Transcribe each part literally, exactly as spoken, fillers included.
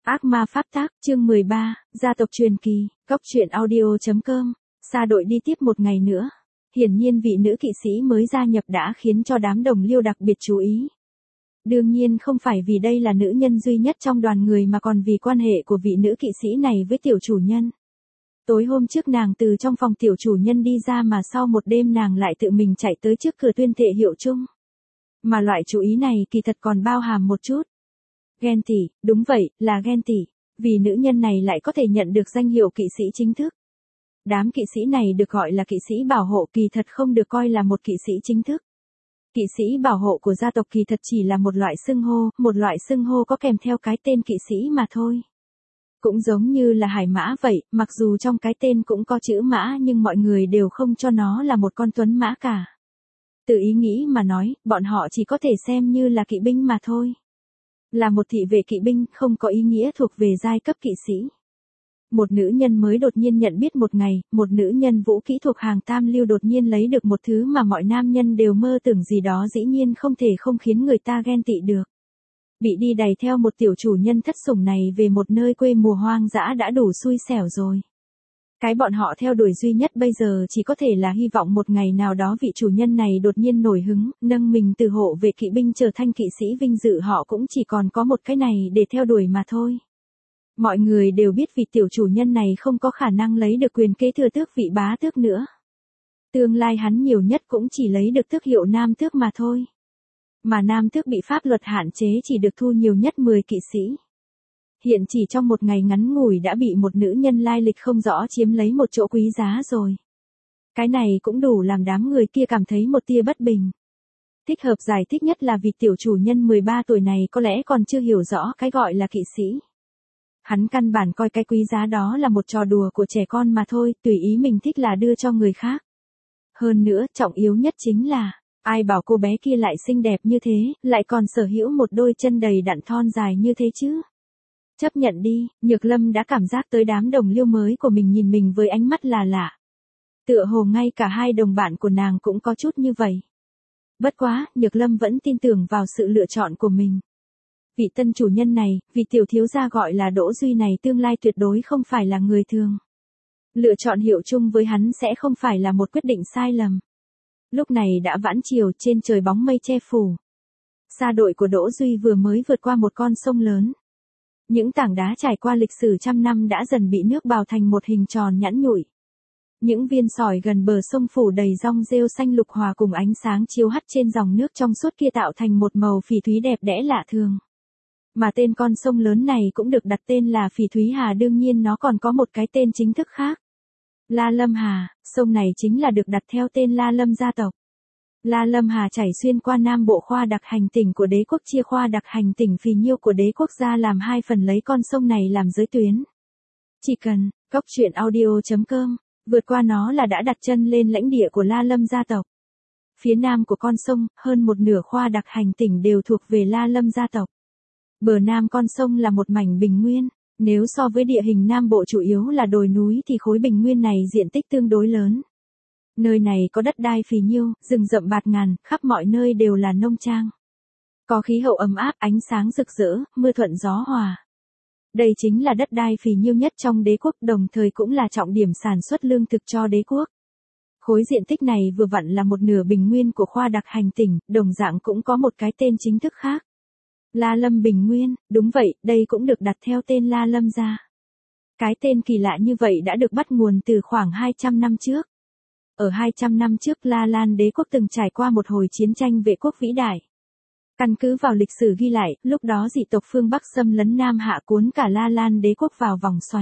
Ác ma pháp tác, chương mười ba, gia tộc truyền kỳ, góc truyện audio.com, xa đội đi tiếp một ngày nữa. Hiển nhiên vị nữ kỵ sĩ mới gia nhập đã khiến cho đám đồng liêu đặc biệt chú ý. Đương nhiên không phải vì đây là nữ nhân duy nhất trong đoàn người mà còn vì quan hệ của vị nữ kỵ sĩ này với tiểu chủ nhân. Tối hôm trước nàng từ trong phòng tiểu chủ nhân đi ra mà sau một đêm nàng lại tự mình chạy tới trước cửa tuyên thệ hiệu chung. Mà loại chú ý này kỳ thật còn bao hàm một chút ghen tị, đúng vậy, là ghen tị, vì nữ nhân này lại có thể nhận được danh hiệu kỵ sĩ chính thức. Đám kỵ sĩ này được gọi là kỵ sĩ bảo hộ kỳ thật không được coi là một kỵ sĩ chính thức. Kỵ sĩ bảo hộ của gia tộc kỳ thật chỉ là một loại xưng hô, một loại xưng hô có kèm theo cái tên kỵ sĩ mà thôi. Cũng giống như là hải mã vậy, mặc dù trong cái tên cũng có chữ mã nhưng mọi người đều không cho nó là một con tuấn mã cả. Từ ý nghĩ mà nói, bọn họ chỉ có thể xem như là kỵ binh mà thôi. Là một thị vệ kỵ binh không có ý nghĩa thuộc về giai cấp kỵ sĩ. Một nữ nhân mới đột nhiên nhận biết một ngày, một nữ nhân vũ kỹ thuộc hàng tam lưu đột nhiên lấy được một thứ mà mọi nam nhân đều mơ tưởng gì đó dĩ nhiên không thể không khiến người ta ghen tị được. Bị đi đày theo một tiểu chủ nhân thất sủng này về một nơi quê mùa hoang dã đã đủ xui xẻo rồi. Cái bọn họ theo đuổi duy nhất bây giờ chỉ có thể là hy vọng một ngày nào đó vị chủ nhân này đột nhiên nổi hứng, nâng mình từ hộ vệ kỵ binh trở thành kỵ sĩ vinh dự họ cũng chỉ còn có một cái này để theo đuổi mà thôi. Mọi người đều biết vị tiểu chủ nhân này không có khả năng lấy được quyền kế thừa tước vị bá tước nữa. Tương lai hắn nhiều nhất cũng chỉ lấy được tước hiệu nam tước mà thôi. Mà nam tước bị pháp luật hạn chế chỉ được thu nhiều nhất mười kỵ sĩ. Hiện chỉ trong một ngày ngắn ngủi đã bị một nữ nhân lai lịch không rõ chiếm lấy một chỗ quý giá rồi. Cái này cũng đủ làm đám người kia cảm thấy một tia bất bình. Thích hợp giải thích nhất là vì tiểu chủ nhân mười ba tuổi này có lẽ còn chưa hiểu rõ cái gọi là kỵ sĩ. Hắn căn bản coi cái quý giá đó là một trò đùa của trẻ con mà thôi, tùy ý mình thích là đưa cho người khác. Hơn nữa, trọng yếu nhất chính là, ai bảo cô bé kia lại xinh đẹp như thế, lại còn sở hữu một đôi chân đầy đặn thon dài như thế chứ. Chấp nhận đi, Nhược Lâm đã cảm giác tới đám đồng liêu mới của mình nhìn mình với ánh mắt là lạ. Tựa hồ ngay cả hai đồng bạn của nàng cũng có chút như vậy. Bất quá, Nhược Lâm vẫn tin tưởng vào sự lựa chọn của mình. Vị tân chủ nhân này, vị tiểu thiếu gia gọi là Đỗ Duy này tương lai tuyệt đối không phải là người thường. Lựa chọn hiệu chung với hắn sẽ không phải là một quyết định sai lầm. Lúc này đã vãn chiều trên trời bóng mây che phủ. Xa đội của Đỗ Duy vừa mới vượt qua một con sông lớn. Những tảng đá trải qua lịch sử trăm năm đã dần bị nước bào thành một hình tròn nhẵn nhụi. Những viên sỏi gần bờ sông phủ đầy rong rêu xanh lục hòa cùng ánh sáng chiếu hắt trên dòng nước trong suốt kia tạo thành một màu phỉ thúy đẹp đẽ lạ thường. Mà tên con sông lớn này cũng được đặt tên là Phỉ Thúy Hà, đương nhiên nó còn có một cái tên chính thức khác. La Lâm Hà, sông này chính là được đặt theo tên La Lâm gia tộc. La Lâm Hà chảy xuyên qua Nam Bộ khoa đặc hành tỉnh của đế quốc, chia khoa đặc hành tỉnh Phì Nhiêu của đế quốc ra làm hai phần lấy con sông này làm giới tuyến. Chỉ cần, góc truyện audio.com, vượt qua nó là đã đặt chân lên lãnh địa của La Lâm gia tộc. Phía nam của con sông, hơn một nửa khoa đặc hành tỉnh đều thuộc về La Lâm gia tộc. Bờ nam con sông là một mảnh bình nguyên, nếu so với địa hình Nam Bộ chủ yếu là đồi núi thì khối bình nguyên này diện tích tương đối lớn. Nơi này có đất đai phì nhiêu, rừng rậm bạt ngàn, khắp mọi nơi đều là nông trang. Có khí hậu ấm áp, ánh sáng rực rỡ, mưa thuận gió hòa. Đây chính là đất đai phì nhiêu nhất trong đế quốc, đồng thời cũng là trọng điểm sản xuất lương thực cho đế quốc. Khối diện tích này vừa vặn là một nửa bình nguyên của khoa đặc hành tỉnh, đồng dạng cũng có một cái tên chính thức khác. La Lâm Bình Nguyên, đúng vậy, đây cũng được đặt theo tên La Lâm gia. Cái tên kỳ lạ như vậy đã được bắt nguồn từ khoảng hai trăm năm trước. Ở hai trăm năm trước La Lan đế quốc từng trải qua một hồi chiến tranh vệ quốc vĩ đại. Căn cứ vào lịch sử ghi lại, lúc đó dị tộc phương Bắc xâm lấn Nam Hạ cuốn cả La Lan đế quốc vào vòng xoáy.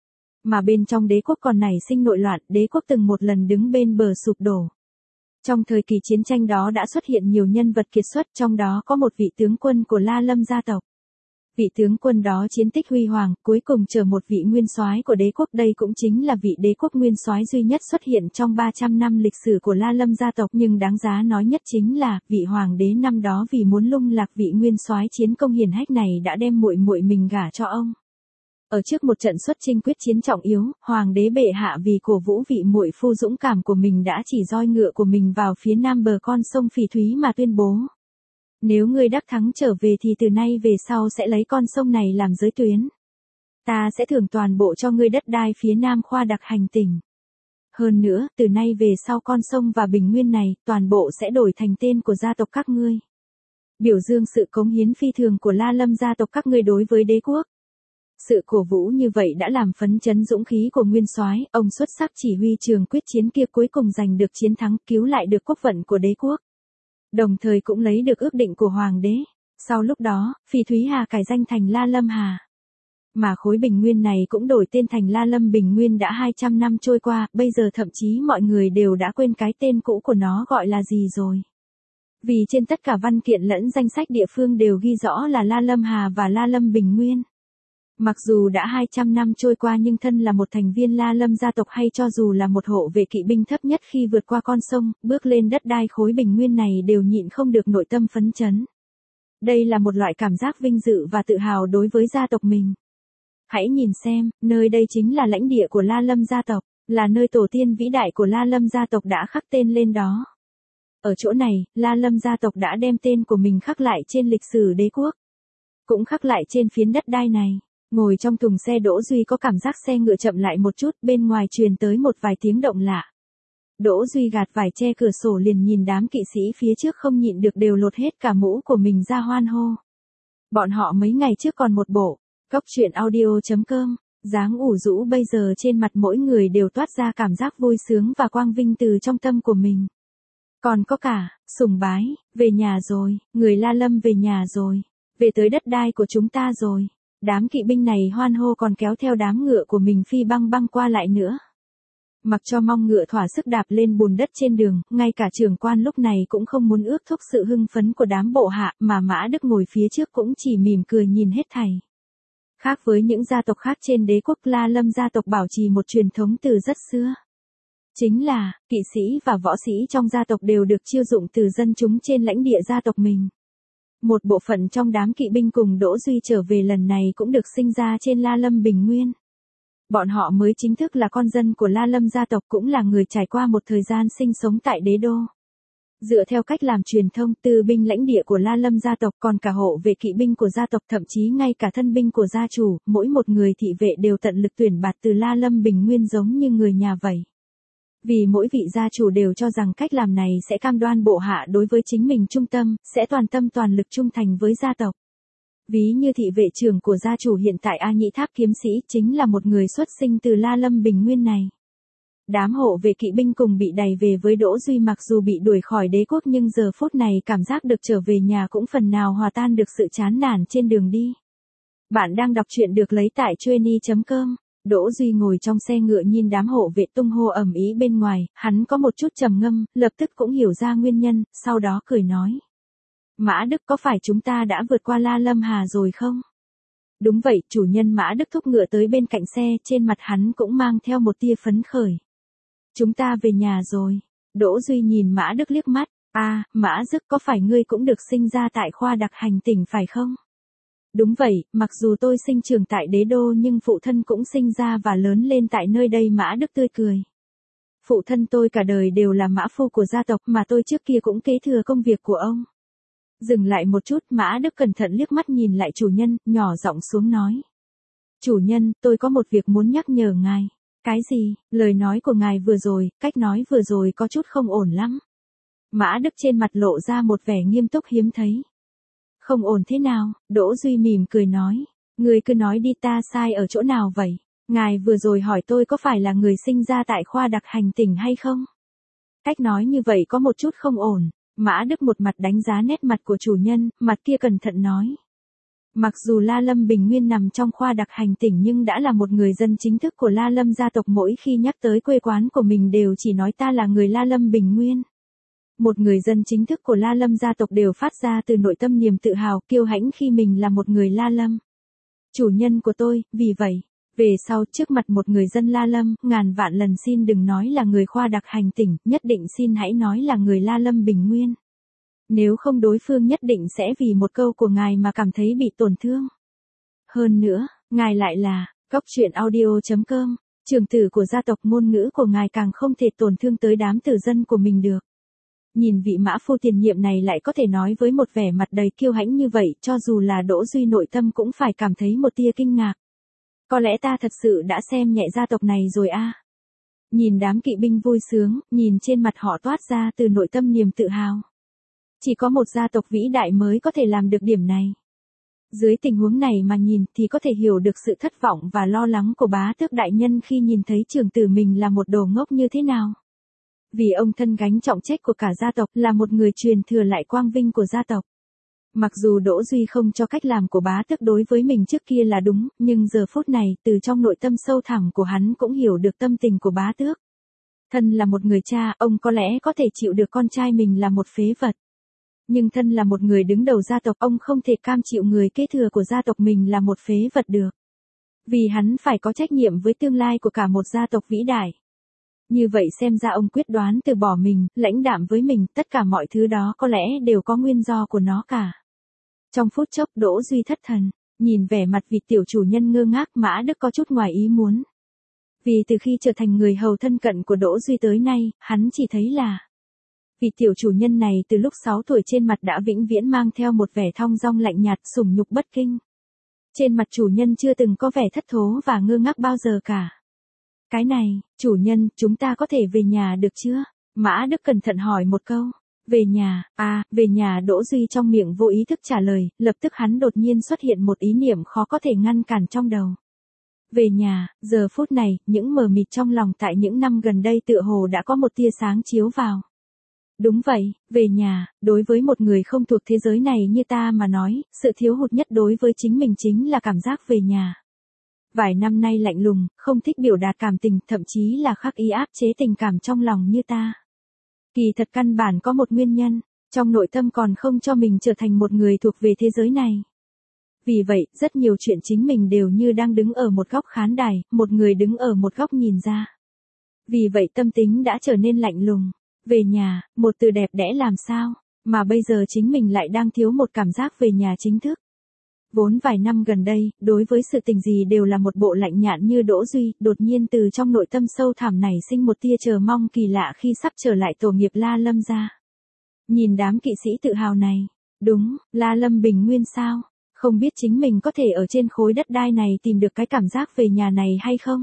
Mà bên trong đế quốc còn nảy sinh nội loạn, đế quốc từng một lần đứng bên bờ sụp đổ. Trong thời kỳ chiến tranh đó đã xuất hiện nhiều nhân vật kiệt xuất, trong đó có một vị tướng quân của La Lâm gia tộc. Vị tướng quân đó chiến tích huy hoàng, cuối cùng trở một vị nguyên soái của đế quốc, đây cũng chính là vị đế quốc nguyên soái duy nhất xuất hiện trong ba trăm năm lịch sử của La Lâm gia tộc, nhưng đáng giá nói nhất chính là vị hoàng đế năm đó vì muốn lung lạc vị nguyên soái chiến công hiển hách này đã đem muội muội mình gả cho ông. Ở trước một trận xuất chinh quyết chiến trọng yếu, hoàng đế bệ hạ vì cổ vũ vị muội phu dũng cảm của mình đã chỉ roi ngựa của mình vào phía nam bờ con sông Phỉ Thúy mà tuyên bố: nếu ngươi đắc thắng trở về thì từ nay về sau sẽ lấy con sông này làm giới tuyến. Ta sẽ thưởng toàn bộ cho ngươi đất đai phía nam khoa đặc hành tỉnh. Hơn nữa, từ nay về sau con sông và bình nguyên này, toàn bộ sẽ đổi thành tên của gia tộc các ngươi. Biểu dương sự cống hiến phi thường của La Lâm gia tộc các ngươi đối với đế quốc. Sự cổ vũ như vậy đã làm phấn chấn dũng khí của Nguyên Soái, ông xuất sắc chỉ huy trường quyết chiến kia cuối cùng giành được chiến thắng, cứu lại được quốc vận của đế quốc. Đồng thời cũng lấy được ước định của hoàng đế. Sau lúc đó, Phi Thúy Hà cải danh thành La Lâm Hà. Mà khối bình nguyên này cũng đổi tên thành La Lâm Bình Nguyên đã hai trăm năm trôi qua, bây giờ thậm chí mọi người đều đã quên cái tên cũ của nó gọi là gì rồi. Vì trên tất cả văn kiện lẫn danh sách địa phương đều ghi rõ là La Lâm Hà và La Lâm Bình Nguyên. Mặc dù đã hai trăm năm trôi qua nhưng thân là một thành viên La Lâm gia tộc hay cho dù là một hộ vệ kỵ binh thấp nhất khi vượt qua con sông, bước lên đất đai khối bình nguyên này đều nhịn không được nội tâm phấn chấn. Đây là một loại cảm giác vinh dự và tự hào đối với gia tộc mình. Hãy nhìn xem, nơi đây chính là lãnh địa của La Lâm gia tộc, là nơi tổ tiên vĩ đại của La Lâm gia tộc đã khắc tên lên đó. Ở chỗ này, La Lâm gia tộc đã đem tên của mình khắc lại trên lịch sử đế quốc. Cũng khắc lại trên phiến đất đai này. Ngồi trong thùng xe Đỗ Duy có cảm giác xe ngựa chậm lại một chút, bên ngoài truyền tới một vài tiếng động lạ. Đỗ Duy gạt vải che cửa sổ liền nhìn đám kỵ sĩ phía trước không nhịn được đều lột hết cả mũ của mình ra hoan hô. Bọn họ mấy ngày trước còn một bộ, cóc truyện audio chấm com, dáng ủ rũ bây giờ trên mặt mỗi người đều toát ra cảm giác vui sướng và quang vinh từ trong tâm của mình. Còn có cả, sùng bái, về nhà rồi, người La Lâm về nhà rồi, về tới đất đai của chúng ta rồi. Đám kỵ binh này hoan hô còn kéo theo đám ngựa của mình phi băng băng qua lại nữa. Mặc cho mong ngựa thỏa sức đạp lên bùn đất trên đường, ngay cả trưởng quan lúc này cũng không muốn ước thúc sự hưng phấn của đám bộ hạ, mà Mã Đức ngồi phía trước cũng chỉ mỉm cười nhìn hết thảy. Khác với những gia tộc khác trên đế quốc, La Lâm gia tộc bảo trì một truyền thống từ rất xưa. Chính là, kỵ sĩ và võ sĩ trong gia tộc đều được chiêu dụng từ dân chúng trên lãnh địa gia tộc mình. Một bộ phận trong đám kỵ binh cùng Đỗ Duy trở về lần này cũng được sinh ra trên La Lâm Bình Nguyên. Bọn họ mới chính thức là con dân của La Lâm gia tộc, cũng là người trải qua một thời gian sinh sống tại đế đô. Dựa theo cách làm truyền thông, từ binh lãnh địa của La Lâm gia tộc còn cả hộ vệ kỵ binh của gia tộc, thậm chí ngay cả thân binh của gia chủ, mỗi một người thị vệ đều tận lực tuyển bạt từ La Lâm Bình Nguyên giống như người nhà vậy. Vì mỗi vị gia chủ đều cho rằng cách làm này sẽ cam đoan bộ hạ đối với chính mình trung tâm, sẽ toàn tâm toàn lực trung thành với gia tộc. Ví như thị vệ trưởng của gia chủ hiện tại A Nhị Tháp kiếm sĩ chính là một người xuất sinh từ La Lâm Bình Nguyên này. Đám hộ vệ kỵ binh cùng bị đày về với Đỗ Duy, mặc dù bị đuổi khỏi đế quốc nhưng giờ phút này cảm giác được trở về nhà cũng phần nào hòa tan được sự chán nản trên đường đi. Bạn đang đọc truyện được lấy tại chueny chấm com. Đỗ Duy ngồi trong xe ngựa nhìn đám hộ vệ tung hô ầm ĩ bên ngoài, hắn có một chút trầm ngâm, lập tức cũng hiểu ra nguyên nhân, sau đó cười nói. Mã Đức, có phải chúng ta đã vượt qua La Lâm Hà rồi không? Đúng vậy, chủ nhân. Mã Đức thúc ngựa tới bên cạnh xe, trên mặt hắn cũng mang theo một tia phấn khởi. Chúng ta về nhà rồi. Đỗ Duy nhìn Mã Đức liếc mắt, a, à, Mã Dức, có phải ngươi cũng được sinh ra tại khoa đặc hành tỉnh phải không? Đúng vậy, mặc dù tôi sinh trưởng tại đế đô nhưng phụ thân cũng sinh ra và lớn lên tại nơi đây. Mã Đức tươi cười. Phụ thân tôi cả đời đều là mã phu của gia tộc, mà tôi trước kia cũng kế thừa công việc của ông. Dừng lại một chút, Mã Đức cẩn thận liếc mắt nhìn lại chủ nhân, nhỏ giọng xuống nói. Chủ nhân, tôi có một việc muốn nhắc nhở ngài. Cái gì? Lời nói của ngài vừa rồi, cách nói vừa rồi có chút không ổn lắm. Mã Đức trên mặt lộ ra một vẻ nghiêm túc hiếm thấy. Không ổn thế nào? Đỗ Duy mỉm cười nói. Người cứ nói đi, ta sai ở chỗ nào vậy? Ngài vừa rồi hỏi tôi có phải là người sinh ra tại khoa đặc hành tỉnh hay không? Cách nói như vậy có một chút không ổn. Mã Đức một mặt đánh giá nét mặt của chủ nhân, mặt kia cẩn thận nói. Mặc dù La Lâm Bình Nguyên nằm trong khoa đặc hành tỉnh nhưng đã là một người dân chính thức của La Lâm gia tộc, mỗi khi nhắc tới quê quán của mình đều chỉ nói ta là người La Lâm Bình Nguyên. Một người dân chính thức của La Lâm gia tộc đều phát ra từ nội tâm niềm tự hào, kiêu hãnh khi mình là một người La Lâm. Chủ nhân của tôi, vì vậy, về sau trước mặt một người dân La Lâm, ngàn vạn lần xin đừng nói là người khoa đặc hành tỉnh, nhất định xin hãy nói là người La Lâm Bình Nguyên. Nếu không đối phương nhất định sẽ vì một câu của ngài mà cảm thấy bị tổn thương. Hơn nữa, ngài lại là, cóc truyện audio chấm com, trưởng tử của gia tộc, ngôn ngữ của ngài càng không thể tổn thương tới đám tử dân của mình được. Nhìn vị mã phu tiền nhiệm này lại có thể nói với một vẻ mặt đầy kiêu hãnh như vậy, cho dù là Đỗ Duy nội tâm cũng phải cảm thấy một tia kinh ngạc. Có lẽ ta thật sự đã xem nhẹ gia tộc này rồi a. Nhìn đám kỵ binh vui sướng, nhìn trên mặt họ toát ra từ nội tâm niềm tự hào. Chỉ có một gia tộc vĩ đại mới có thể làm được điểm này. Dưới tình huống này mà nhìn thì có thể hiểu được sự thất vọng và lo lắng của bá tước đại nhân khi nhìn thấy trưởng tử mình là một đồ ngốc như thế nào. Vì ông thân gánh trọng trách của cả gia tộc, là một người truyền thừa lại quang vinh của gia tộc. Mặc dù Đỗ Duy không cho cách làm của bá tước đối với mình trước kia là đúng, nhưng giờ phút này, từ trong nội tâm sâu thẳm của hắn cũng hiểu được tâm tình của bá tước. Thân là một người cha, ông có lẽ có thể chịu được con trai mình là một phế vật. Nhưng thân là một người đứng đầu gia tộc, ông không thể cam chịu người kế thừa của gia tộc mình là một phế vật được. Vì hắn phải có trách nhiệm với tương lai của cả một gia tộc vĩ đại. Như vậy xem ra ông quyết đoán từ bỏ mình, lãnh đạm với mình, tất cả mọi thứ đó có lẽ đều có nguyên do của nó cả. Trong phút chốc Đỗ Duy thất thần, nhìn vẻ mặt vị tiểu chủ nhân ngơ ngác, Mã Đức có chút ngoài ý muốn. Vì từ khi trở thành người hầu thân cận của Đỗ Duy tới nay, hắn chỉ thấy là vị tiểu chủ nhân này từ lúc sáu tuổi trên mặt đã vĩnh viễn mang theo một vẻ thong dong lạnh nhạt, sủng nhục bất kinh. Trên mặt chủ nhân chưa từng có vẻ thất thố và ngơ ngác bao giờ cả. Cái này, chủ nhân, chúng ta có thể về nhà được chưa? Mã Đức cẩn thận hỏi một câu. Về nhà, à, về nhà. Đỗ Duy trong miệng vô ý thức trả lời, lập tức hắn đột nhiên xuất hiện một ý niệm khó có thể ngăn cản trong đầu. Về nhà, giờ phút này, những mờ mịt trong lòng tại những năm gần đây tựa hồ đã có một tia sáng chiếu vào. Đúng vậy, về nhà, đối với một người không thuộc thế giới này như ta mà nói, sự thiếu hụt nhất đối với chính mình chính là cảm giác về nhà. Vài năm nay lạnh lùng, không thích biểu đạt cảm tình, thậm chí là khắc ý áp chế tình cảm trong lòng như ta. Kỳ thật căn bản có một nguyên nhân, trong nội tâm còn không cho mình trở thành một người thuộc về thế giới này. Vì vậy, rất nhiều chuyện chính mình đều như đang đứng ở một góc khán đài, một người đứng ở một góc nhìn ra. Vì vậy tâm tính đã trở nên lạnh lùng. Về nhà, một từ đẹp đẽ làm sao, mà bây giờ chính mình lại đang thiếu một cảm giác về nhà chính thức. Vốn vài năm gần đây, đối với sự tình gì đều là một bộ lạnh nhạt như Đỗ Duy, đột nhiên từ trong nội tâm sâu thẳm nảy sinh một tia chờ mong kỳ lạ khi sắp trở lại tổ nghiệp La Lâm gia. Nhìn đám kỵ sĩ tự hào này, đúng, La Lâm Bình Nguyên sao, không biết chính mình có thể ở trên khối đất đai này tìm được cái cảm giác về nhà này hay không?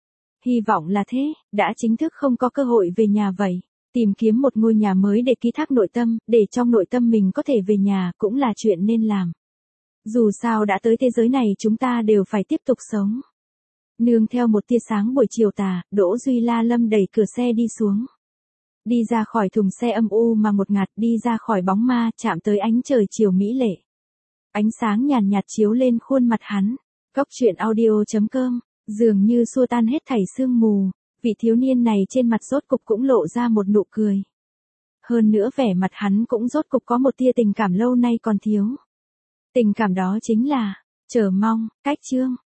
Hy vọng là thế, đã chính thức không có cơ hội về nhà vậy. Tìm kiếm một ngôi nhà mới để ký thác nội tâm, để trong nội tâm mình có thể về nhà cũng là chuyện nên làm. Dù sao đã tới thế giới này chúng ta đều phải tiếp tục sống. Nương theo một tia sáng buổi chiều tà, Đỗ Duy La Lâm đẩy cửa xe đi xuống. Đi ra khỏi thùng xe âm u mà ngột ngạt, đi ra khỏi bóng ma, chạm tới ánh trời chiều mỹ lệ. Ánh sáng nhàn nhạt chiếu lên khuôn mặt hắn. Cốc truyện audio chấm com, dường như xua tan hết thảy sương mù. Vị thiếu niên này trên mặt rốt cục cũng lộ ra một nụ cười. Hơn nữa vẻ mặt hắn cũng rốt cục có một tia tình cảm lâu nay còn thiếu. Tình cảm đó chính là chờ mong. Cách chương